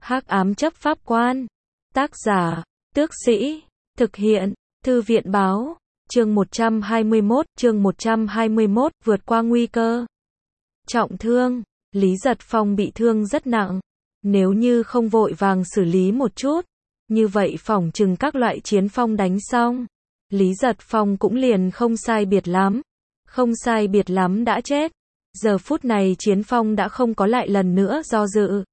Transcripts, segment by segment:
Hắc ám chấp pháp quan. Tác giả, Tước Sĩ. Thực hiện, Thư viện báo. Chương 121, vượt qua nguy cơ. Trọng thương, Lý Giật Phong bị thương rất nặng. Nếu như không vội vàng xử lý một chút, như vậy phỏng chừng các loại chiến phong đánh xong, Lý Giật Phong cũng liền không sai biệt lắm. Không sai biệt lắm đã chết. Giờ phút này chiến phong đã không có lại lần nữa do dự.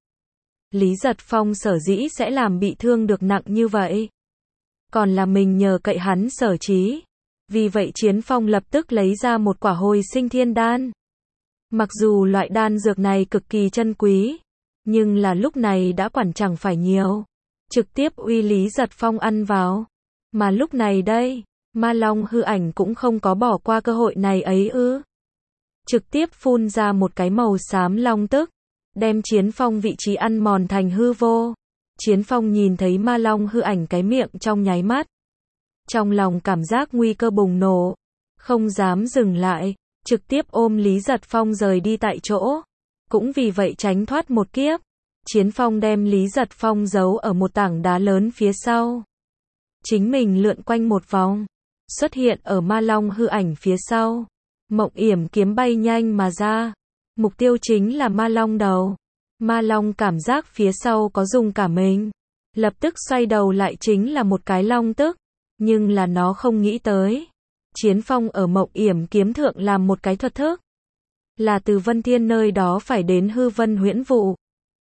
Lý Giật Phong sở dĩ sẽ làm bị thương được nặng như vậy, còn là mình nhờ cậy hắn sở trí. Vì vậy chiến phong lập tức lấy ra một quả hồi sinh thiên đan. Mặc dù loại đan dược này cực kỳ chân quý, nhưng là lúc này đã quản chẳng phải nhiều. Trực tiếp uy Lý Giật Phong ăn vào. Mà lúc này đây, Ma Long hư ảnh cũng không có bỏ qua cơ hội này ấy ư. Trực tiếp phun ra một cái màu xám long tức, đem chiến phong vị trí ăn mòn thành hư vô. Chiến phong nhìn thấy Ma Long hư ảnh cái miệng trong nháy mắt. Trong lòng cảm giác nguy cơ bùng nổ, không dám dừng lại, trực tiếp ôm Lý Giật Phong rời đi tại chỗ. Cũng vì vậy tránh thoát một kiếp, chiến phong đem Lý Giật Phong giấu ở một tảng đá lớn phía sau. Chính mình lượn quanh một vòng, xuất hiện ở Ma Long hư ảnh phía sau. Mộng yểm kiếm bay nhanh mà ra. Mục tiêu chính là Ma Long đầu. Ma Long cảm giác phía sau có dùng cả mình. Lập tức xoay đầu lại chính là một cái long tức. Nhưng là nó không nghĩ tới. Chiến phong ở mộng yểm kiếm thượng làm một cái thuật thức. Là từ Vân Thiên nơi đó phải đến hư vân huyễn vụ.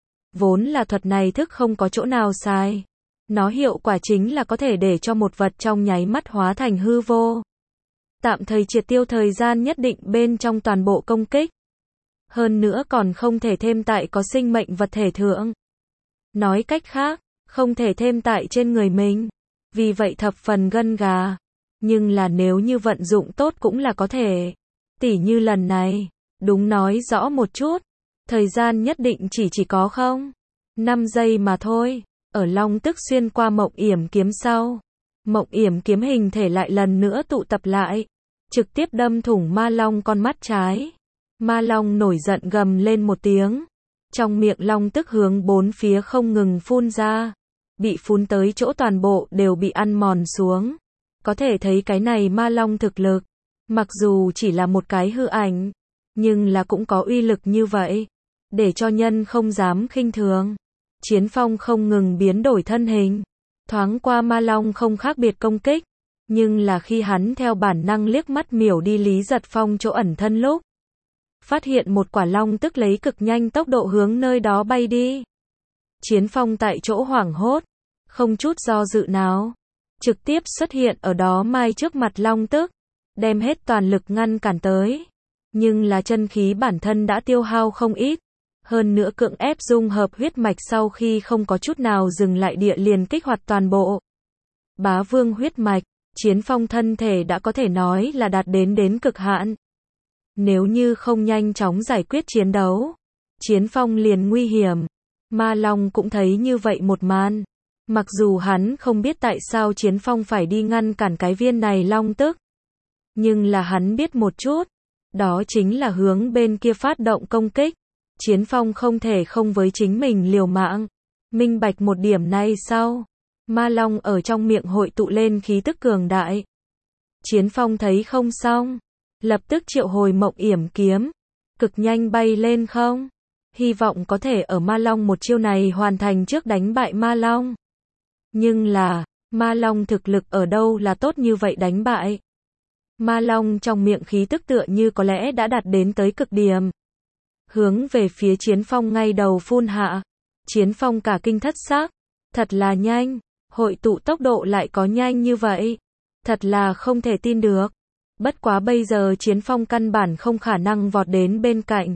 Vốn là thuật này thức không có chỗ nào sai. Nó hiệu quả chính là có thể để cho một vật trong nháy mắt hóa thành hư vô. Tạm thời triệt tiêu thời gian nhất định bên trong toàn bộ công kích. Hơn nữa còn không thể thêm tại có sinh mệnh vật thể thượng. Nói cách khác, không thể thêm tại trên người mình. Vì vậy thập phần gân gà. Nhưng là nếu như vận dụng tốt cũng là có thể. Tỉ như lần này, đúng nói rõ một chút. Thời gian nhất định chỉ có 5 giây mà thôi. Ở long tức xuyên qua mộng yểm kiếm sau. Mộng yểm kiếm hình thể lại lần nữa tụ tập lại. Trực tiếp đâm thủng Ma Long con mắt trái. Ma Long nổi giận gầm lên một tiếng. Trong miệng long tức hướng bốn phía không ngừng phun ra. Bị phun tới chỗ toàn bộ đều bị ăn mòn xuống. Có thể thấy cái này Ma Long thực lực. Mặc dù chỉ là một cái hư ảnh, nhưng là cũng có uy lực như vậy. Để cho nhân không dám khinh thường. Chiến phong không ngừng biến đổi thân hình. Thoáng qua Ma Long không khác biệt công kích. Nhưng là khi hắn theo bản năng liếc mắt miểu đi Lý Giật Phong chỗ ẩn thân lúc. Phát hiện một quả long tức lấy cực nhanh tốc độ hướng nơi đó bay đi. Chiến phong tại chỗ hoảng hốt. Không chút do dự nào. Trực tiếp xuất hiện ở đó mai trước mặt long tức. Đem hết toàn lực ngăn cản tới. Nhưng là chân khí bản thân đã tiêu hao không ít. Hơn nữa cưỡng ép dung hợp huyết mạch sau khi không có chút nào dừng lại địa liền kích hoạt toàn bộ. Bá vương huyết mạch, chiến phong thân thể đã có thể nói là đạt đến cực hạn. Nếu như không nhanh chóng giải quyết chiến đấu, chiến phong liền nguy hiểm. Ma Long cũng thấy như vậy một màn. Mặc dù hắn không biết tại sao chiến phong phải đi ngăn cản cái viên này long tức. Nhưng là hắn biết một chút. Đó chính là hướng bên kia phát động công kích. Chiến phong không thể không với chính mình liều mạng. Minh bạch một điểm này sau. Ma Long ở trong miệng hội tụ lên khí tức cường đại. Chiến phong thấy không xong. Lập tức triệu hồi mộng yểm kiếm. Cực nhanh bay lên không. Hy vọng có thể ở Ma Long một chiêu này hoàn thành trước đánh bại Ma Long. Nhưng là, Ma Long thực lực ở đâu là tốt như vậy đánh bại. Ma Long trong miệng khí tức tựa như có lẽ đã đạt đến tới cực điểm. Hướng về phía chiến phong ngay đầu phun hạ. Chiến phong cả kinh thất xác. Thật là nhanh. Hội tụ tốc độ lại có nhanh như vậy. Thật là không thể tin được. Bất quá bây giờ chiến phong căn bản không khả năng vọt đến bên cạnh.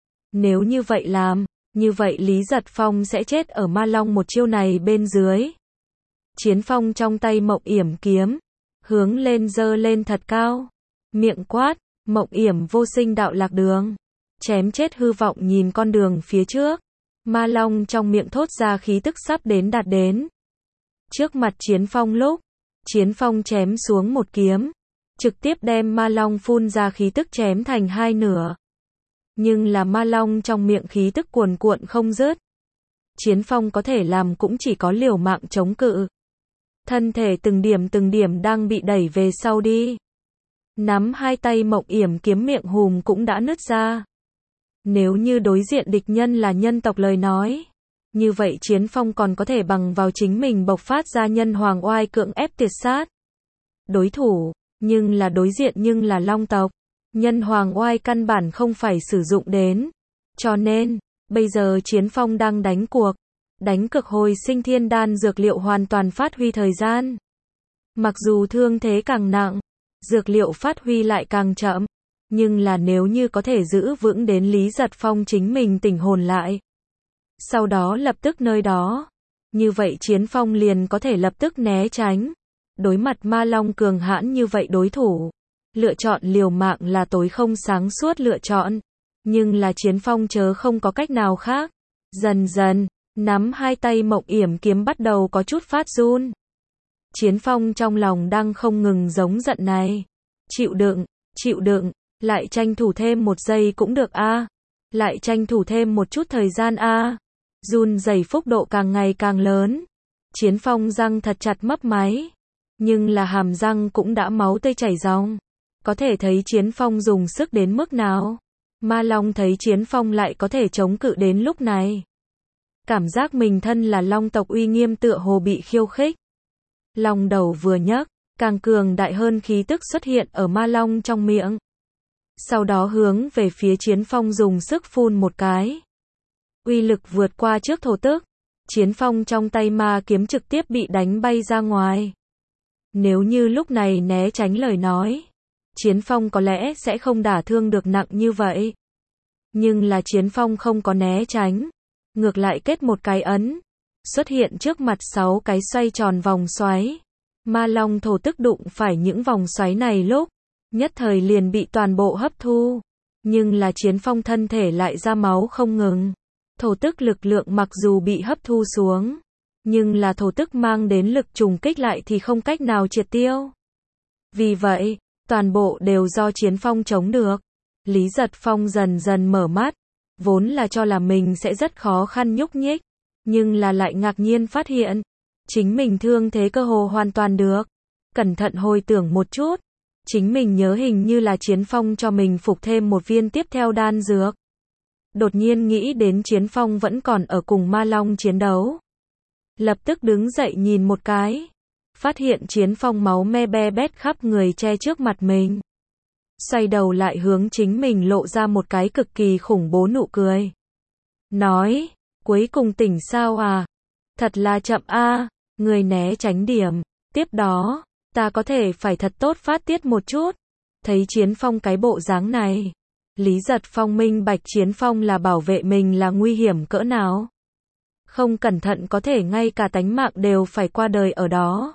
Nếu như vậy làm, như vậy Lý Giật Phong sẽ chết ở Ma Long một chiêu này bên dưới. Chiến phong trong tay mộng yểm kiếm. Hướng lên giơ lên thật cao. Miệng quát, mộng yểm vô sinh đạo lạc đường. Chém chết hư vọng nhìn con đường phía trước. Ma Long trong miệng thốt ra khí tức sắp đến đạt đến. Trước mặt chiến phong lúc. Chiến phong chém xuống một kiếm. Trực tiếp đem Ma Long phun ra khí tức chém thành hai nửa. Nhưng là Ma Long trong miệng khí tức cuồn cuộn không dứt. Chiến phong có thể làm cũng chỉ có liều mạng chống cự. Thân thể từng điểm đang bị đẩy về sau đi. Nắm hai tay Mộng Yểm kiếm miệng hùm cũng đã nứt ra. Nếu như đối diện địch nhân là nhân tộc lời nói, như vậy Chiến phong còn có thể bằng vào chính mình bộc phát ra nhân hoàng oai cưỡng ép tiệt sát đối thủ, đối diện là long tộc. Nhân hoàng oai căn bản không phải sử dụng đến. Cho nên, bây giờ Chiến phong đang đánh cuộc. Đánh cực hồi sinh thiên đan dược liệu hoàn toàn phát huy thời gian. Mặc dù thương thế càng nặng, dược liệu phát huy lại càng chậm, nhưng là nếu như có thể giữ vững đến Lý Giật Phong chính mình tỉnh hồn lại, sau đó lập tức nơi đó, như vậy Chiến phong liền có thể lập tức né tránh. Đối mặt ma long cường hãn như vậy đối thủ, lựa chọn liều mạng là tối không sáng suốt lựa chọn, nhưng là Chiến phong chớ không có cách nào khác. Dần dần, nắm hai tay Mộng Yểm kiếm bắt đầu có chút phát run. Chiến phong trong lòng đang không ngừng giống giận này. Chịu đựng, lại tranh thủ thêm một giây cũng được a, lại tranh thủ thêm một chút thời gian a. Run rẩy phúc độ càng ngày càng lớn. Chiến phong răng thật chặt mấp máy, nhưng là hàm răng cũng đã máu tươi chảy ròng. Có thể thấy Chiến phong dùng sức đến mức nào. Ma long thấy Chiến phong lại có thể chống cự đến lúc này, cảm giác mình thân là long tộc uy nghiêm tựa hồ bị khiêu khích. Long đầu vừa nhấc, càng cường đại hơn khí tức xuất hiện ở ma long trong miệng. Sau đó hướng về phía Chiến phong dùng sức phun một cái. Uy lực vượt qua trước thổ tức. Chiến phong trong tay ma kiếm trực tiếp bị đánh bay ra ngoài. Nếu như lúc này né tránh lời nói, Chiến phong có lẽ sẽ không đả thương được nặng như vậy. Nhưng là Chiến phong không có né tránh, ngược lại kết một cái ấn, xuất hiện trước mặt 6 cái xoay tròn vòng xoáy. Ma long thổ tức đụng phải những vòng xoáy này lúc, nhất thời liền bị toàn bộ hấp thu. Nhưng là Chiến phong thân thể lại ra máu không ngừng. Thổ tức lực lượng mặc dù bị hấp thu xuống, nhưng là thổ tức mang đến lực trùng kích lại thì không cách nào triệt tiêu. Vì vậy, toàn bộ đều do Chiến phong chống được. Lý Giật Phong dần dần mở mắt, vốn là cho là mình sẽ rất khó khăn nhúc nhích, nhưng là lại ngạc nhiên phát hiện, chính mình thương thế cơ hồ hoàn toàn được. Cẩn thận hồi tưởng một chút, chính mình nhớ hình như là Chiến phong cho mình phục thêm một viên tiếp theo đan dược. Đột nhiên nghĩ đến Chiến phong vẫn còn ở cùng ma long chiến đấu. Lập tức đứng dậy nhìn một cái, phát hiện Chiến phong máu me be bét khắp người che trước mặt mình. Xoay đầu lại hướng chính mình lộ ra một cái cực kỳ khủng bố nụ cười. Nói, cuối cùng tỉnh sao à? Thật là chậm a, người né tránh điểm. Tiếp đó, ta có thể phải thật tốt phát tiết một chút. Thấy Chiến phong cái bộ dáng này, Lý Giật Phong minh bạch Chiến phong là bảo vệ mình là nguy hiểm cỡ nào. Không cẩn thận có thể ngay cả tánh mạng đều phải qua đời ở đó.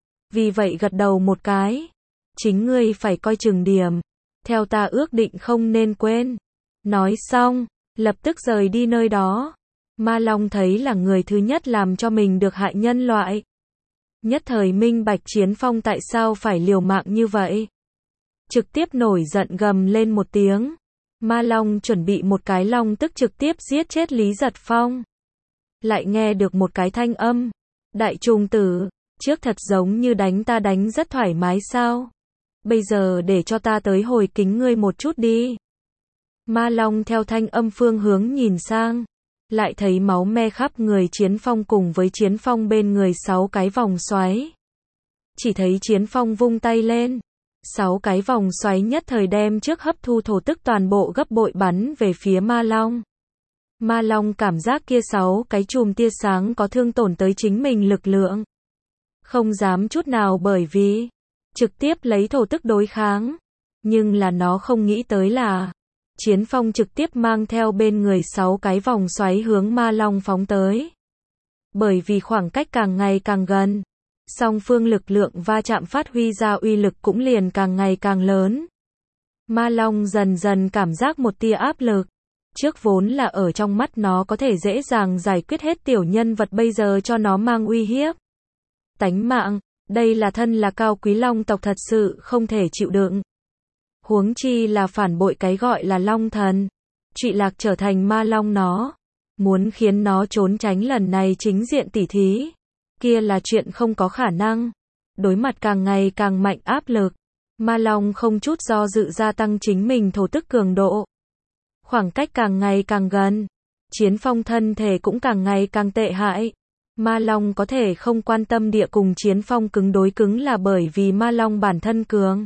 Vì vậy gật đầu một cái. Chính ngươi phải coi chừng điểm. Theo ta ước định không nên quên. Nói xong, lập tức rời đi nơi đó. Ma long thấy là người thứ nhất làm cho mình được hại nhân loại. Nhất thời minh bạch Chiến phong tại sao phải liều mạng như vậy. Trực tiếp nổi giận gầm lên một tiếng. Ma long chuẩn bị một cái long tức trực tiếp giết chết Lý Giật Phong. Lại nghe được một cái thanh âm. Đại trùng tử, trước thật giống như đánh ta đánh rất thoải mái sao? Bây giờ để cho ta tới hồi kính ngươi một chút đi. Ma long theo thanh âm phương hướng nhìn sang, lại thấy máu me khắp người Chiến phong cùng với Chiến phong bên người 6 cái vòng xoáy. Chỉ thấy Chiến phong vung tay lên, 6 cái vòng xoáy nhất thời đem trước hấp thu thổ tức toàn bộ gấp bội bắn về phía ma long. Ma long cảm giác kia 6 cái chùm tia sáng có thương tổn tới chính mình lực lượng. Không dám chút nào bởi vì trực tiếp lấy thổ tức đối kháng. Nhưng là nó không nghĩ tới là Chiến phong trực tiếp mang theo bên người 6 cái vòng xoáy hướng ma long phóng tới. Bởi vì khoảng cách càng ngày càng gần, song phương lực lượng va chạm phát huy ra uy lực cũng liền càng ngày càng lớn. Ma long dần dần cảm giác một tia áp lực. Trước vốn là ở trong mắt nó có thể dễ dàng giải quyết hết tiểu nhân vật bây giờ cho nó mang uy hiếp. Tánh mạng, đây là thân là cao quý long tộc thật sự không thể chịu đựng. Huống chi là phản bội cái gọi là long thần. Trụy lạc trở thành ma long nó. Muốn khiến nó trốn tránh lần này chính diện tỉ thí, kia là chuyện không có khả năng. Đối mặt càng ngày càng mạnh áp lực, Ma Long không chút do dự gia tăng chính mình thổ tức cường độ. Khoảng cách càng ngày càng gần, Chiến Phong thân thể cũng càng ngày càng tệ hại. Ma Long có thể không quan tâm địa cùng Chiến Phong cứng đối cứng là bởi vì Ma Long bản thân cường.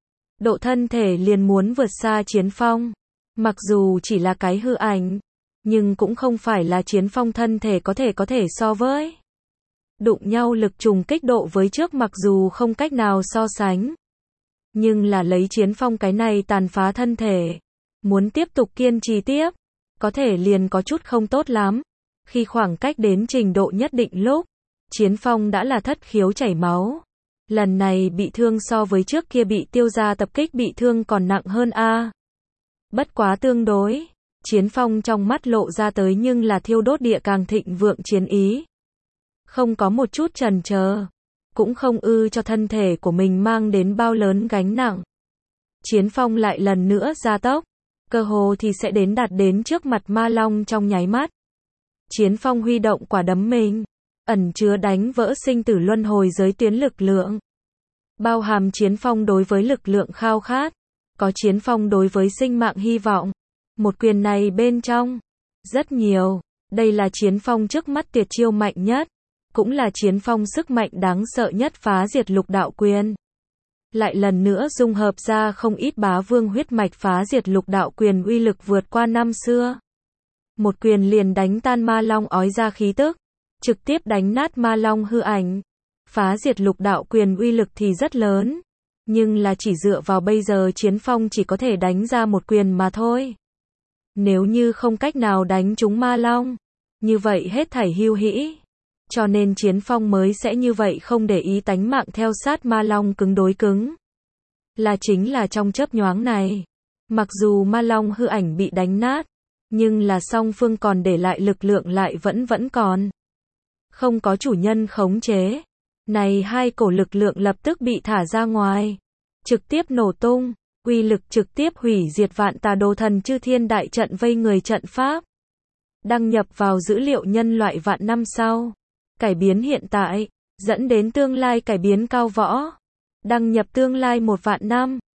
Độ thân thể liền muốn vượt xa Chiến Phong. Mặc dù chỉ là cái hư ảnh, nhưng cũng không phải là Chiến Phong thân thể có thể so với. Đụng nhau lực trùng kích độ với trước mặc dù không cách nào so sánh. Nhưng là lấy Chiến Phong cái này tàn phá thân thể. Muốn tiếp tục kiên trì tiếp, có thể liền có chút không tốt lắm. Khi khoảng cách đến trình độ nhất định lúc, Chiến Phong đã là thất khiếu chảy máu. Lần này bị thương so với trước kia bị Tiêu Gia tập kích bị thương còn nặng hơn a. Bất quá tương đối, Chiến Phong trong mắt lộ ra tới nhưng là thiêu đốt địa càng thịnh vượng chiến ý. Không có một chút chần chờ, cũng không cho thân thể của mình mang đến bao lớn gánh nặng. Chiến Phong lại lần nữa gia tốc, cơ hồ thì sẽ đạt đến trước mặt Ma Long trong nháy mắt. Chiến Phong huy động quả đấm mình, ẩn chứa đánh vỡ sinh tử luân hồi giới tuyến lực lượng. Bao hàm Chiến Phong đối với lực lượng khao khát, có Chiến Phong đối với sinh mạng hy vọng. Một quyền này bên trong, rất nhiều, đây là Chiến Phong trước mắt tuyệt chiêu mạnh nhất, cũng là Chiến Phong sức mạnh đáng sợ nhất phá diệt lục đạo quyền. Lại lần nữa dung hợp ra không ít bá vương huyết mạch phá diệt lục đạo quyền uy lực vượt qua năm xưa. Một quyền liền đánh tan Ma Long ói ra khí tức, trực tiếp đánh nát Ma Long hư ảnh. Phá diệt lục đạo quyền uy lực thì rất lớn, nhưng là chỉ dựa vào bây giờ Chiến Phong chỉ có thể đánh ra một quyền mà thôi. Nếu như không cách nào đánh trúng Ma Long, như vậy hết thảy hưu hĩ. Cho nên Chiến Phong mới sẽ như vậy không để ý tánh mạng theo sát Ma Long cứng đối cứng. Là chính là trong chớp nhoáng này, mặc dù Ma Long hư ảnh bị đánh nát, nhưng là song phương còn để lại lực lượng lại vẫn còn. Không có chủ nhân khống chế. Này hai cổ lực lượng lập tức bị thả ra ngoài. Trực tiếp nổ tung. Uy lực trực tiếp hủy diệt vạn tà đồ thần chư thiên đại trận vây người trận pháp. Đăng nhập vào dữ liệu nhân loại vạn năm sau. Cải biến hiện tại. Dẫn đến tương lai cải biến cao võ. Đăng nhập tương lai 1 vạn năm.